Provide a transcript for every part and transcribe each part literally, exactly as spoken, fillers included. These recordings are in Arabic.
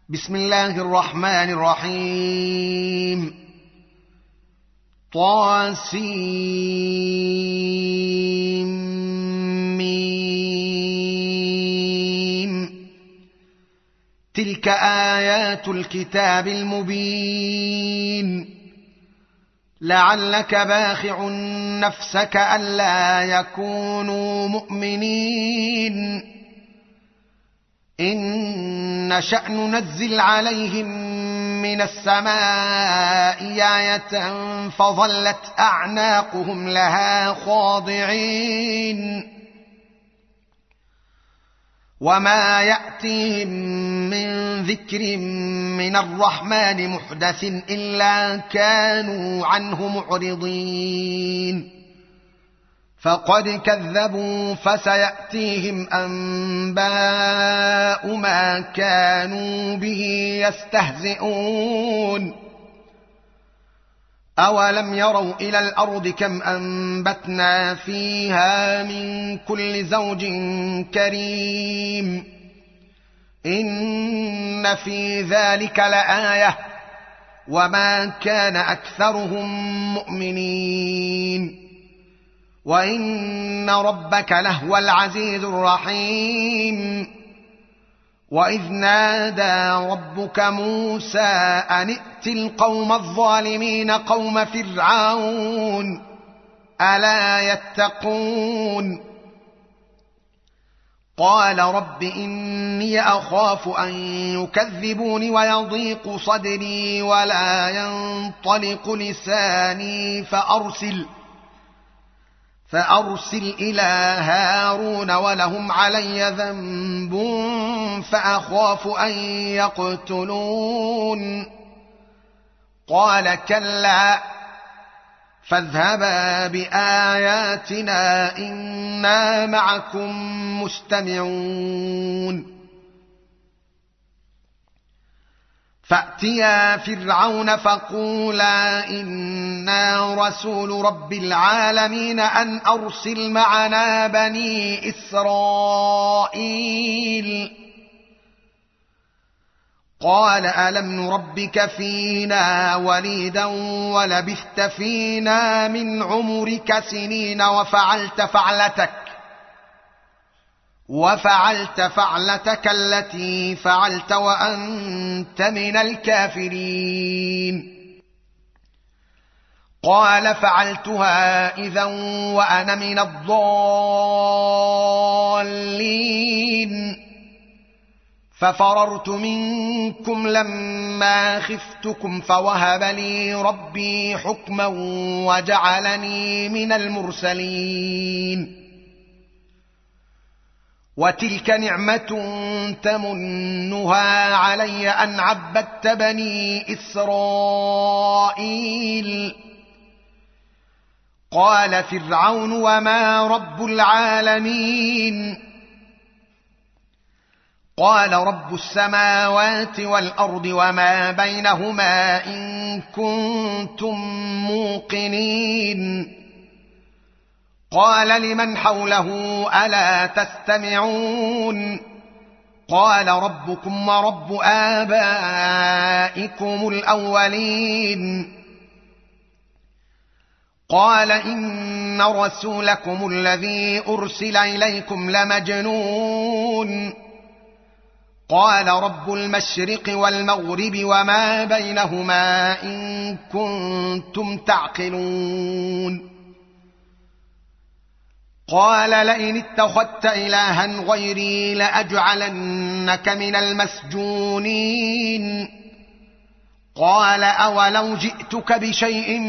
بسم الله الرحمن الرحيم. طاسيم. تلك آيات الكتاب المبين. لعلك باخع نفسك ألا يكونوا مؤمنين إن نشأ ننزل عليهم من السماء آية فظلت أعناقهم لها خاضعين وما يأتيهم من ذكر من الرحمن محدث إلا كانوا عنه معرضين فقد كذبوا فسيأتيهم أنباء ما كانوا به يستهزئون أولم يروا إلى الأرض كم أنبتنا فيها من كل زوج كريم إن في ذلك لآية وما كان أكثرهم مؤمنين وإن ربك لهو العزيز الرحيم وإذ نادى ربك موسى أن ائت القوم الظالمين قوم فرعون ألا يتقون قال رب إني أخاف أن يكذبون ويضيق صدري ولا ينطلق لساني فأرسل فأرسل إلى هارون ولهم علي ذنب فأخاف أن يقتلون قال كلا فاذهبا بآياتنا إنا معكم مستمعون فأتيا فرعون فقولا إنا رسول رب العالمين أن أرسل معنا بني إسرائيل قال ألم نربك فينا وليدا ولبثت فينا من عمرك سنين وفعلت فعلتك وفعلت فعلتك التي فعلت وأنت من الكافرين قال فعلتها إذا وأنا من الضالين ففررت منكم لما خفتكم فوهب لي ربي حكما وجعلني من المرسلين وتلك نعمة تمنها علي أن عبدت بني إسرائيل قال فرعون وما رب العالمين قال رب السماوات والأرض وما بينهما إن كنتم موقنين قال لمن حوله ألا تستمعون قال ربكم ورب آبائكم الأولين قال إن رسولكم الذي أرسل إليكم لمجنون قال رب المشرق والمغرب وما بينهما إن كنتم تعقلون قال لئن اتخذت إلها غيري لأجعلنك من المسجونين قال أولو جئتك بشيء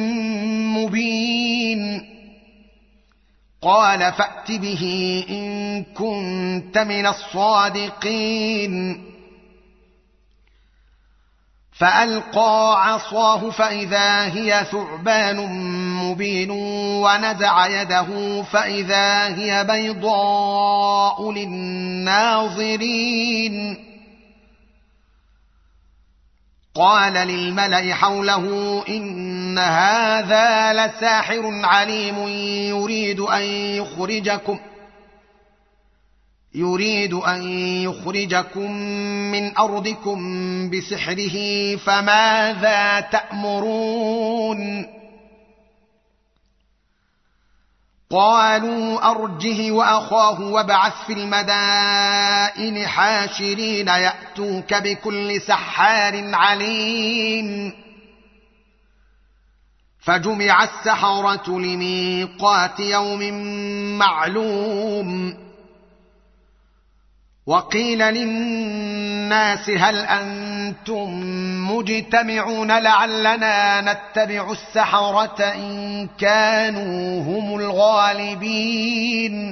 مبين قال فأت به إن كنت من الصادقين فألقى عصاه فإذا هي ثعبان مبين ونزع يده فإذا هي بيضاء للناظرين قال للملأ حوله إن هذا لساحر عليم يريد أن يخرجكم يريد أن يخرجكم من أرضكم بسحره فماذا تأمرون قالوا أرجه وأخاه وابعث في المدائن حاشرين يأتوك بكل سحار عليم فجمع السحرة لميقات يوم معلوم وقيل للناس هل أنتم مجتمعون لعلنا نتبع السحرة إن كانوا هم الغالبين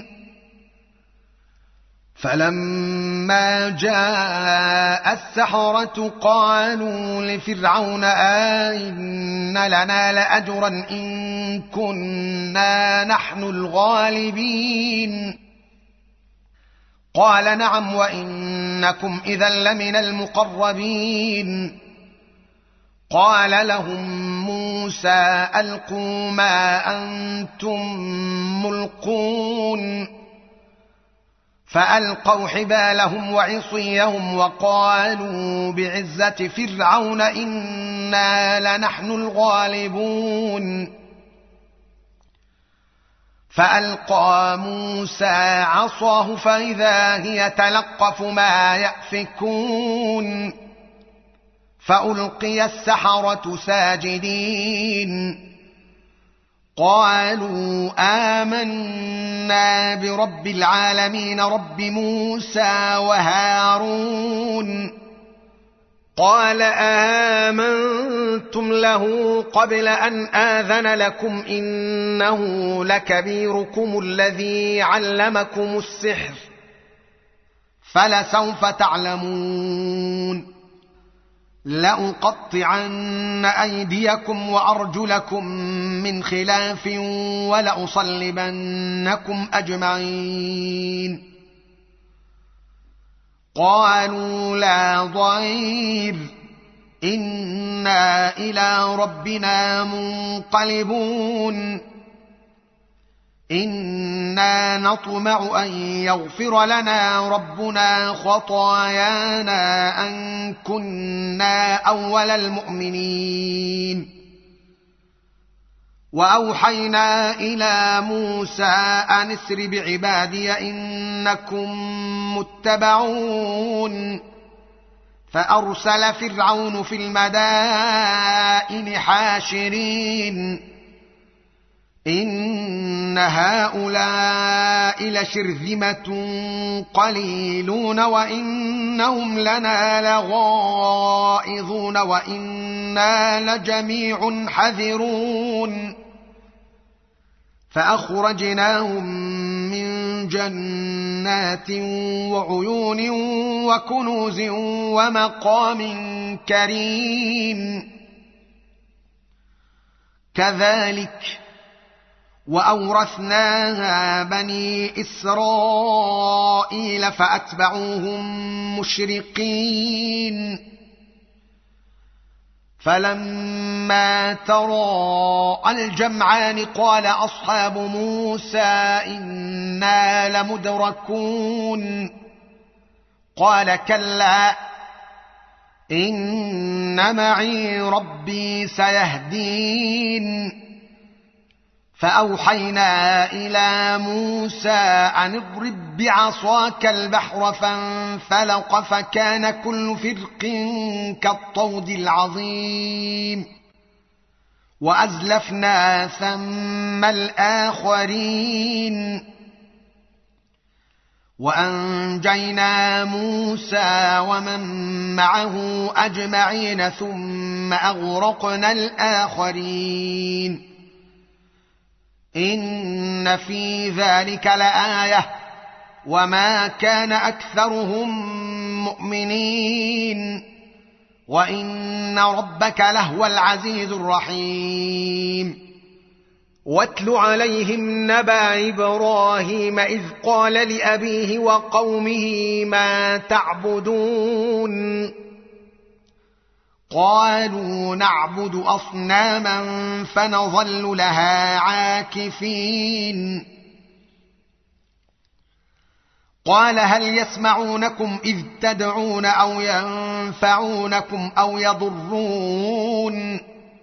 فلما جاء السحرة قالوا لفرعون أئن لنا لأجرا إن كنا نحن الغالبين قال نعم وإنكم إذا لمن المقربين قال لهم موسى ألقوا ما أنتم ملقون فألقوا حبالهم وعصيهم وقالوا بعزة فرعون إنا لنحن الغالبون فألقى موسى عصاه فإذا هي تلقف ما يأفكون فألقي السحرة ساجدين قالوا آمنا برب العالمين رب موسى وهارون قال آمنتم له قبل أن آذن لكم إنه لكبيركم الذي علمكم السحر فلسوف تعلمون لأقطعن أيديكم وأرجلكم من خلاف ولأصلبنكم أجمعين قالوا لا ضير إنا إلى ربنا منقلبون إنا نطمع أن يغفر لنا ربنا خطايانا أن كنا أول المؤمنين وأوحينا إلى موسى أن اسر بعبادي إنكم متبعون فأرسل فرعون في المدائن حاشرين إن هؤلاء لشرذمة قليلون وإنهم لنا لغائظون وإنا لجميع حذرون فأخرجناهم من جنات وعيون وكنوز ومقام كريم كذلك وأورثناها بني إسرائيل فأتبعوهم مشرقين فلما تراءى الجمعان قال أصحاب موسى إنا لمدركون قال كلا إن معي ربي سيهدين فأوحينا إلى موسى أن اضرب بعصاك البحر فانفلق فكان كل فرق كالطود العظيم وأزلفنا ثم الآخرين وأنجينا موسى ومن معه أجمعين ثم أغرقنا الآخرين إن في ذلك لآية وما كان أكثرهم مؤمنين وإن ربك لهو العزيز الرحيم واتل عليهم نبأ إبراهيم إذ قال لأبيه وقومه ما تعبدون قالوا نعبد أصناما فنظل لها عاكفين قال هل يسمعونكم إذ تدعون أو ينفعونكم أو يضرون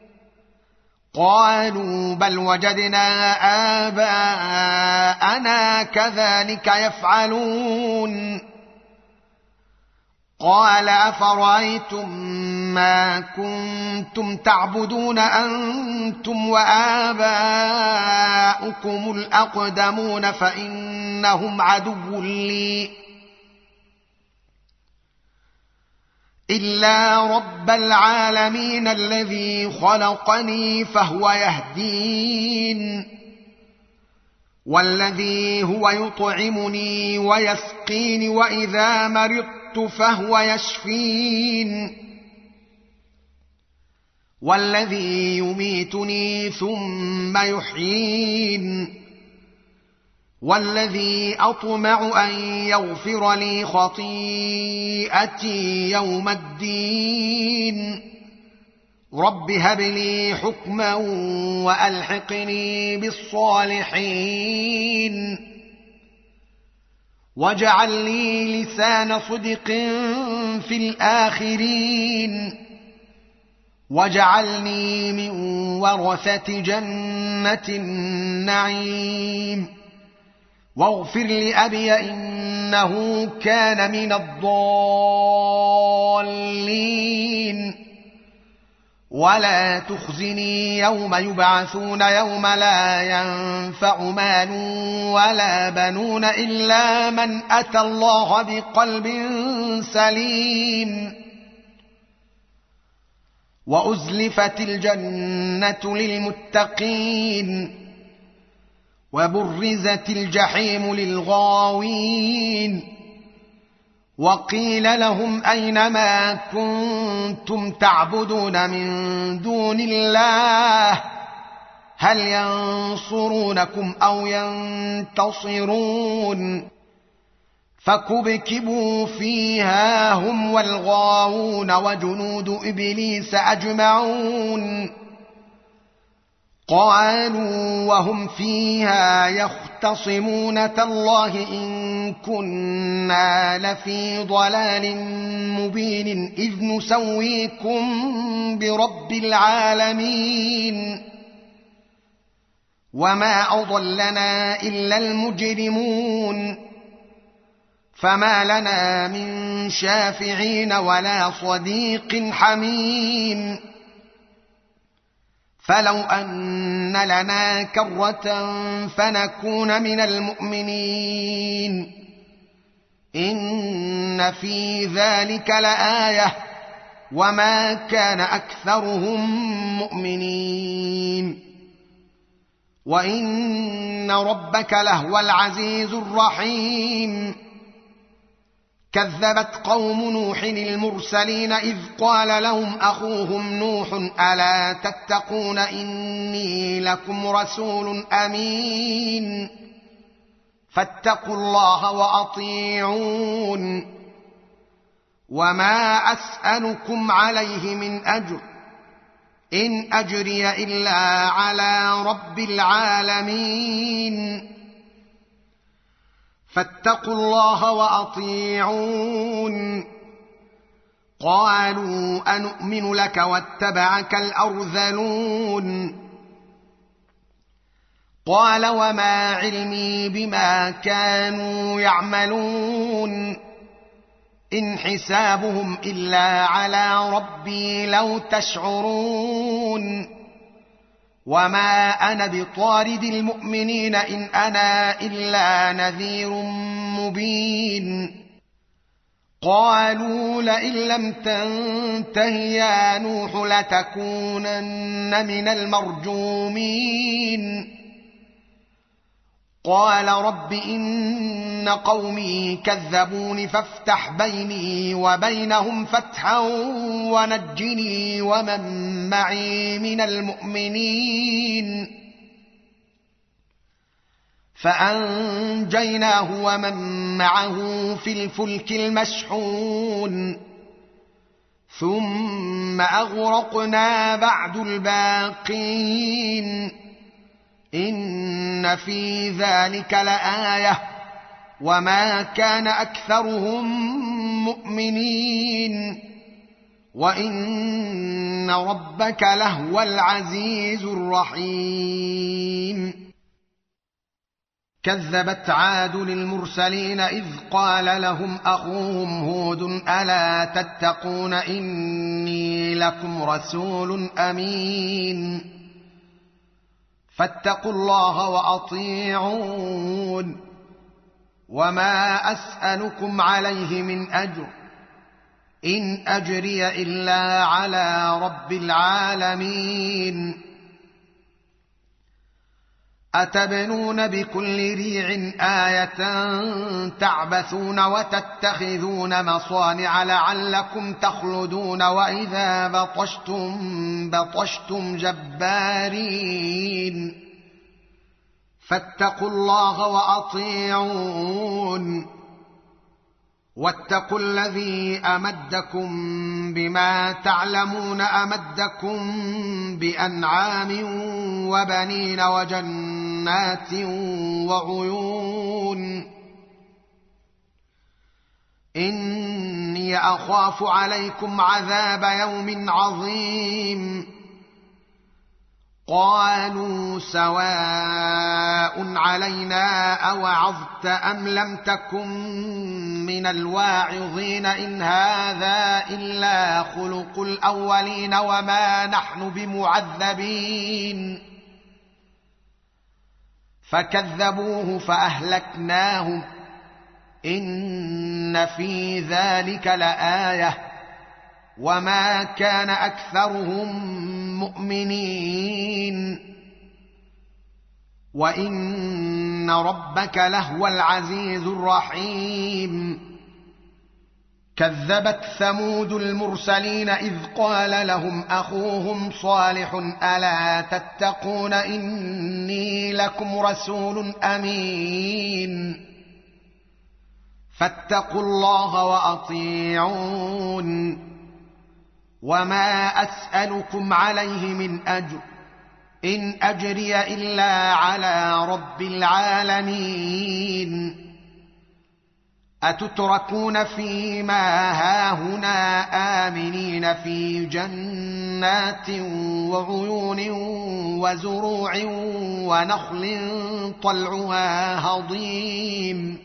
قالوا بل وجدنا آباءنا كذلك يفعلون قال أفرأيتم ما كنتم تعبدون أنتم وآباؤكم الأقدمون فإنهم عدو لي إلا رب العالمين الذي خلقني فهو يهدين والذي هو يطعمني ويسقين وإذا مرضت فهو يشفين والذي يميتني ثم يحيين والذي أطمع أن يغفر لي خطيئتي يوم الدين رب هب لي حكما وألحقني بالصالحين واجعل لي لسان صدق في الآخرين واجعلني من ورثة جنة النعيم واغفر لأبي إنه كان من الضالين ولا تخزني يوم يبعثون يوم لا ينفع مال ولا بنون إلا من أتى الله بقلب سليم وأزلفت الجنة للمتقين وبرزت الجحيم للغاوين وقيل لهم أين ما كنتم تعبدون من دون الله هل ينصرونكم أو ينتصرون فكبكبوا فيها هم والغاوون وجنود إبليس أجمعون قالوا وهم فيها يختصمون تالله إن كنا لفي ضلال مبين إذ نسويكم برب العالمين وما أضلنا إلا المجرمون فما لنا من شافعين ولا صديق حميم فلو أن لنا كرة فنكون من المؤمنين إن في ذلك لآية وما كان أكثرهم مؤمنين وإن ربك لهو العزيز الرحيم كذبت قوم نوح المرسلين إذ قال لهم أخوهم نوح ألا تتقون إني لكم رسول أمين فاتقوا الله وأطيعون وما أسألكم عليه من أجر إن أجري إلا على رب العالمين فاتقوا الله وأطيعون قالوا أنؤمن لك واتبعك الأرذلون قال وما علمي بما كانوا يعملون إن حسابهم إلا على ربي لو تشعرون وما أنا بطارد المؤمنين إن أنا إلا نذير مبين قالوا لئن لم تنته يا نوح لتكونن من المرجومين قال رب إن قومي كذبون فافتح بيني وبينهم فتحا ونجني ومن معي من المؤمنين فأنجيناه ومن معه في الفلك المشحون ثم أغرقنا بعد الباقين إن في ذلك لآية وما كان أكثرهم مؤمنين وإن ربك لهو العزيز الرحيم. كذبت عاد للمرسلين إذ قال لهم أخوهم هود ألا تتقون إني لكم رسول أمين فاتقوا الله وأطيعون وما أسألكم عليه من أجر إن أجري إلا على رب العالمين. أتبنون بكل ريع آية تعبثون وتتخذون مصانع لعلكم تخلدون وإذا بطشتم بطشتم جبارين فاتقوا الله وأطيعون واتقوا الذي أمدكم بما تعلمون أمدكم بأنعام وبنين وجنات وعيون إني أخاف عليكم عذاب يوم عظيم. قالوا سواء علينا أوعظت أم لم تكن من الواعظين إن هذا إلا خلق الأولين وما نحن بمعذبين. فكذبوه فأهلكناهم إن في ذلك لآية وما كان أكثرهم مؤمنين وإن ربك لهو العزيز الرحيم. كذبت ثمود المرسلين إذ قال لهم أخوهم صالح ألا تتقون إني لكم رسول أمين فاتقوا الله وأطيعون وما أسألكم عليه من أجر إن أجري إلا على رب العالمين. أتتركون فيما هاهنا آمنين في جنات وعيون وزروع ونخل طلعها هضيم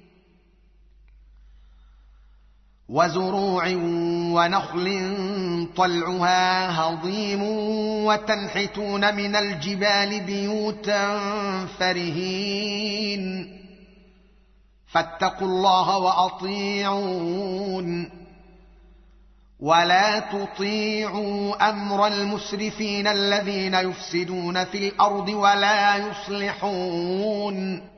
وزروع ونخل طلعها هضيم وتنحتون من الجبال بيوتا فرهين فاتقوا الله وأطيعون ولا تطيعوا أمر المسرفين الذين يفسدون في الأرض ولا يصلحون.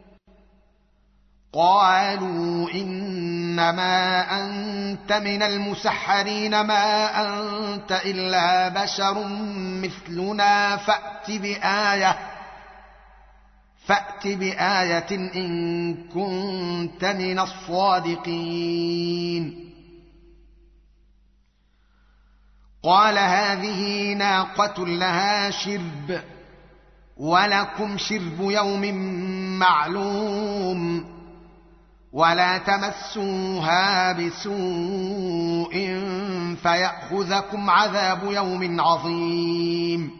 قالوا إنما أنت من المسحرين ما أنت إلا بشر مثلنا فأت بآية فأت بآية إن كنت من الصادقين. قال هذه ناقة لها شرب ولكم شرب يوم معلوم ولا تمسوها بسوء فيأخذكم عذاب يوم عظيم.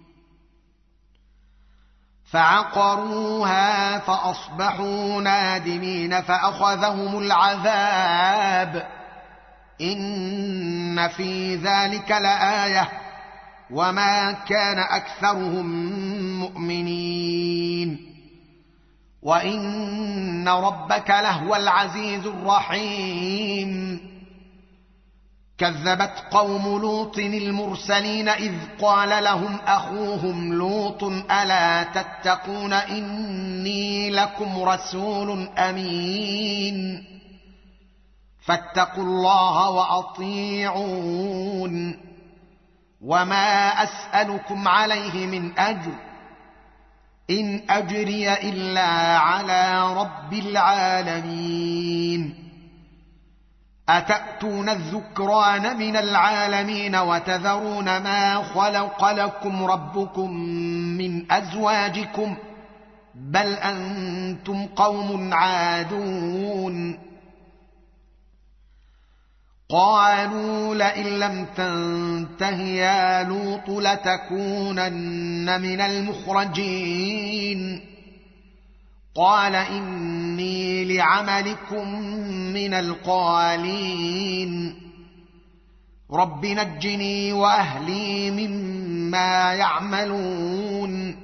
فعقروها فأصبحوا نادمين فأخذهم العذاب إن في ذلك لآية وما كان أكثرهم مؤمنين وإن ربك لهو العزيز الرحيم. كذبت قوم لوط المرسلين إذ قال لهم أخوهم لوط ألا تتقون إني لكم رسول أمين فاتقوا الله وأطيعون وما أسألكم عليه من أجر إن أجري إلا على رب العالمين. أتأتون الذكران من العالمين وتذرون ما خلق لكم ربكم من أزواجكم بل أنتم قوم عادون قالوا لئن لم تنته يا لوط لتكونن من المخرجين قال إني لعملكم من القالين رب نجني وأهلي مما يعملون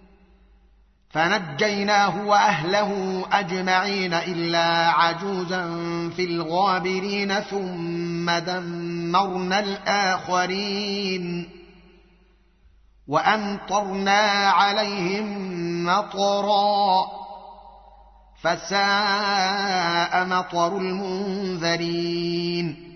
فنجيناه وأهله أجمعين إلا عجوزا في الغابرين ثم دمرنا الآخرين وأمطرنا عليهم مطرا فساء مطر المنذرين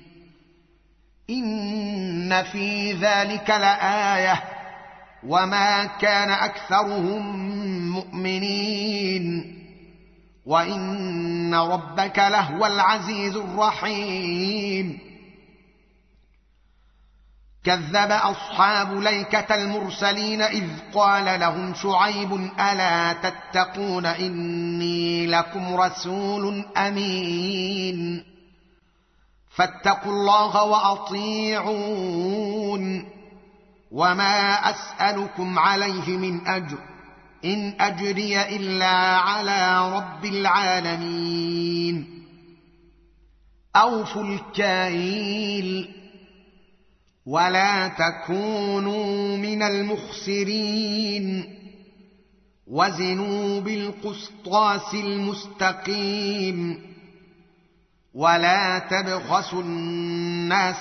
إن في ذلك لآية وما كان أكثرهم مؤمنين وإن ربك لهو العزيز الرحيم كذب أصحاب ليكة المرسلين إذ قال لهم شعيب ألا تتقون إني لكم رسول أمين فاتقوا الله وأطيعون وما أسألكم عليه من أجر إن أجري إلا على رب العالمين أوفوا الكيل ولا تكونوا من المخسرين وزنوا بالقسطاس المستقيم ولا تبخسوا الناس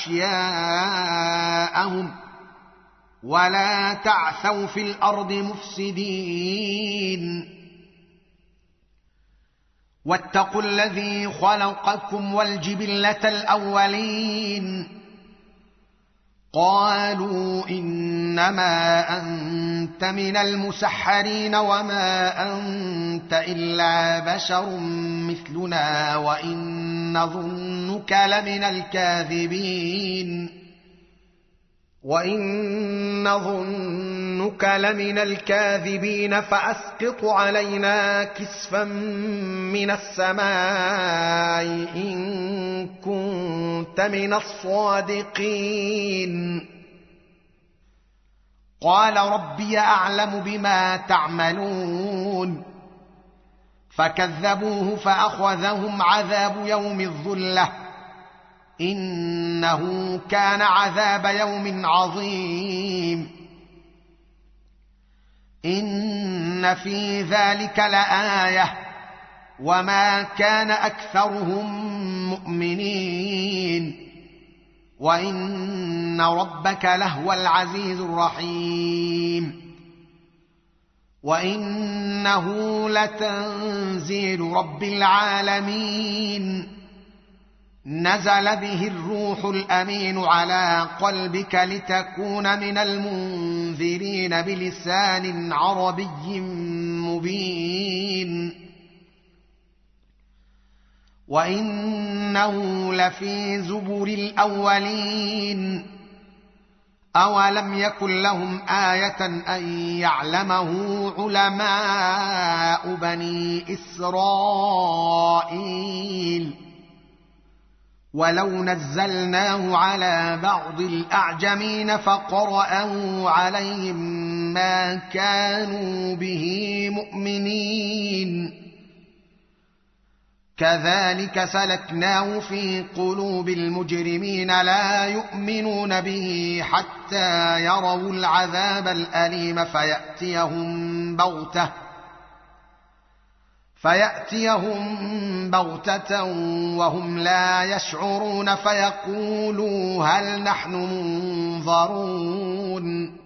أشياءهم ولا تعثوا في الأرض مفسدين واتقوا الذي خلقكم والجبلة الأولين قالوا إنما أنت من المسحرين وما أنت إلا بشر مثلنا وإن نظنك لمن الكاذبين وإن نظنك لمن الكاذبين فأسقط علينا كسفا من السماء إن كنت من الصادقين قال ربي أعلم بما تعملون فكذبوه فأخذهم عذاب يوم الظلة إنه كان عذاب يوم عظيم إن في ذلك لآية وما كان أكثرهم مؤمنين وإن ربك لهو العزيز الرحيم وإنه لتنزيل رب العالمين نزل به الروح الأمين على قلبك لتكون من المنذرين بلسان عربي مبين وإنه لفي زبر الأولين أولم يكن لهم آية أن يعلمه علماء بني إسرائيل ولو نزلناه على بعض الأعجمين فقرأه عليهم ما كانوا به مؤمنين كذلك سلكناه في قلوب المجرمين لا يؤمنون به حتى يروا العذاب الأليم فيأتيهم بغتة فيأتيهم بغتة وهم لا يشعرون فيقولوا هل نحن منظرون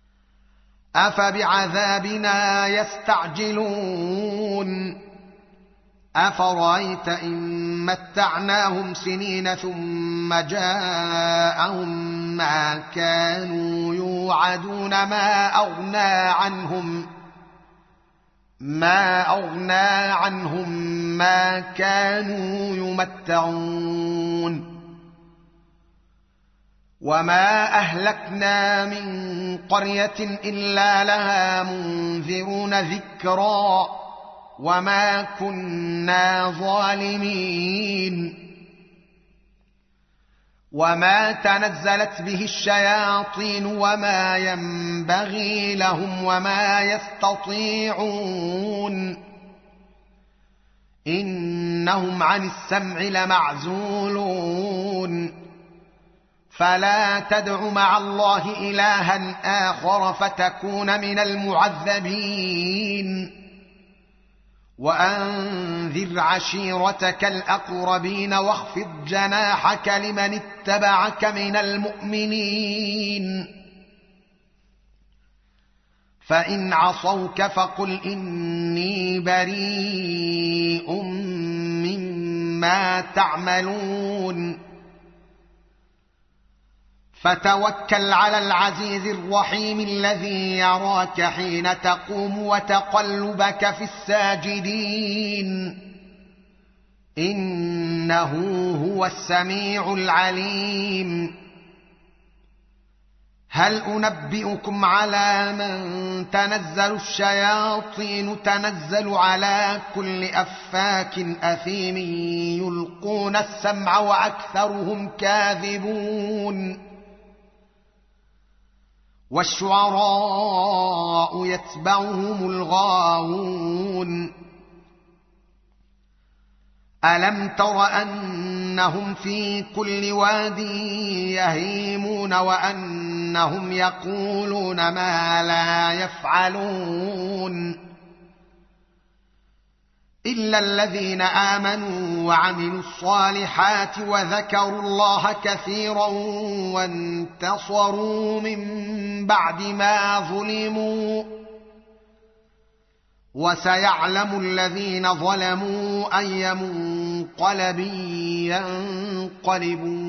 أفبعذابنا يستعجلون أفرأيت إن متعناهم سنين ثم جاءهم ما كانوا يوعدون ما أغنى عنهم ما أغنى عنهم ما كانوا يمتعون وما أهلكنا من قرية إلا لها منذرون ذكرا وما كنا ظالمين وما تنزلت به الشياطين وما ينبغي لهم وما يستطيعون إنهم عن السمع لمعزولون فلا تدع مع الله إلها آخر فتكون من المعذبين وأنذر عشيرتك الأقربين واخفض جناحك لمن اتبعك من المؤمنين فإن عصوك فقل إني بريء مما تعملون فتوكل على العزيز الرحيم الذي يراك حين تقوم وتقلبك في الساجدين إنه هو السميع العليم هل أنبئكم على من تنزل الشياطين تنزل على كل أفاك أثيم يلقون السمع وأكثرهم كاذبون والشعراء يتبعهم الغاوون ألم تر أنهم في كل واد يهيمون وأنهم يقولون ما لا يفعلون إلا الذين آمنوا وعملوا الصالحات وذكروا الله كثيرا وانتصروا من بعد ما ظلموا وسيعلم الذين ظلموا أي منقلب ينقلبون